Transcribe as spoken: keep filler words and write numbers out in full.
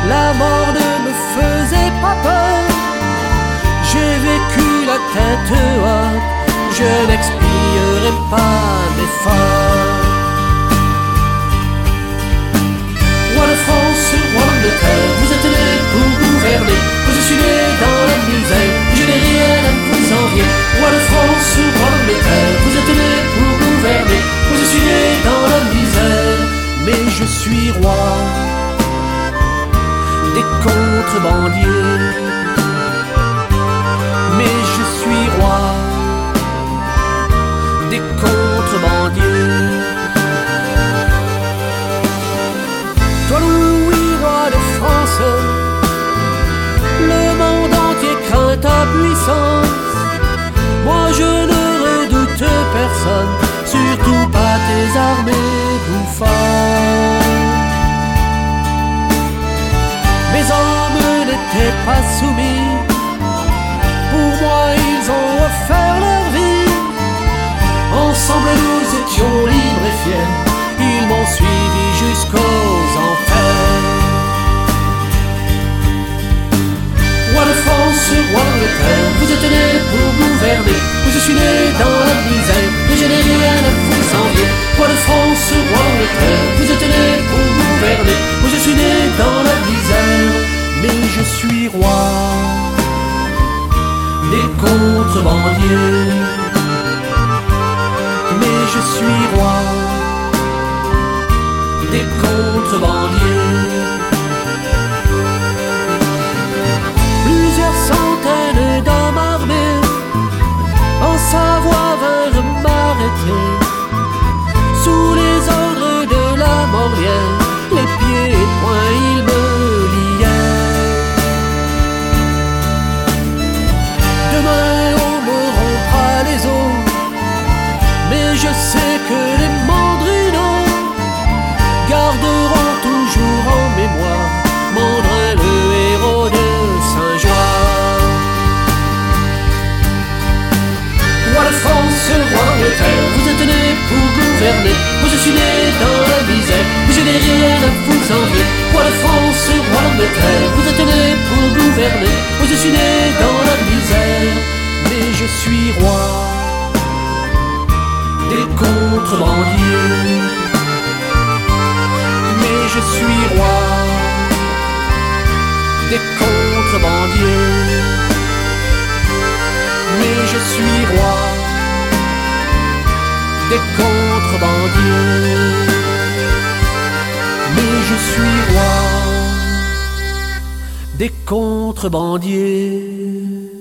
la mort ne me faisait pas peur. J'ai vécu la tête haute, je n'expierai pas d'efforts. Roi de France, roi d'Angleterre, vous êtes né pour gouverner. Moi je suis né dans la misère, je n'ai rien à vous envier. Roi de France, roi d'Angleterre, vous êtes né pour gouverner. Moi je suis né dans la misère, mais je suis roi des contrebandiers. Mais je suis roi des contrebandiers. Toi Louis, roi de France, le monde entier craint ta puissance. Moi je ne redoute personne, surtout pas tes armées bouffantes. Mes hommes n'étaient pas soumis, pour moi ils ont offert leur vie. Ensemble nous étions libres et fiers, ils m'ont suivi jusqu'aux enfers. Roi de France, roi d'Angleterre, vous êtes né pour gouverner. Moi je suis né dans la misère, et je n'ai rien à vous envier. Roi de France, roi d'Angleterre, vous êtes né pour gouverner. Moi je suis né dans la misère, mais je suis roi des contrebandiers. Mais je suis roi des contrebandiers. Plusieurs centaines d'hommes armés en Savoie vinrent m'arrêter. Sous les ordres de la Morlière, les pieds et poings ils me liaient. Demain on me rompra les os, mais je sais que les mandrineaux garderont toujours en mémoire Mandrin, le héros de Saint-Joie. Roi de France, roi d'Angleterre, vous êtes né pour gouverner. Moi je suis né dans la misère, mais je n'ai rien à vous envier. Roi de France, roi d'Angleterre, vous êtes né pour gouverner. Moi je suis né dans la misère, mais je suis roi des contrebandiers. Mais je suis roi des contrebandiers. Mais je suis roi des contrebandiers. Mais je suis roi des contrebandiers.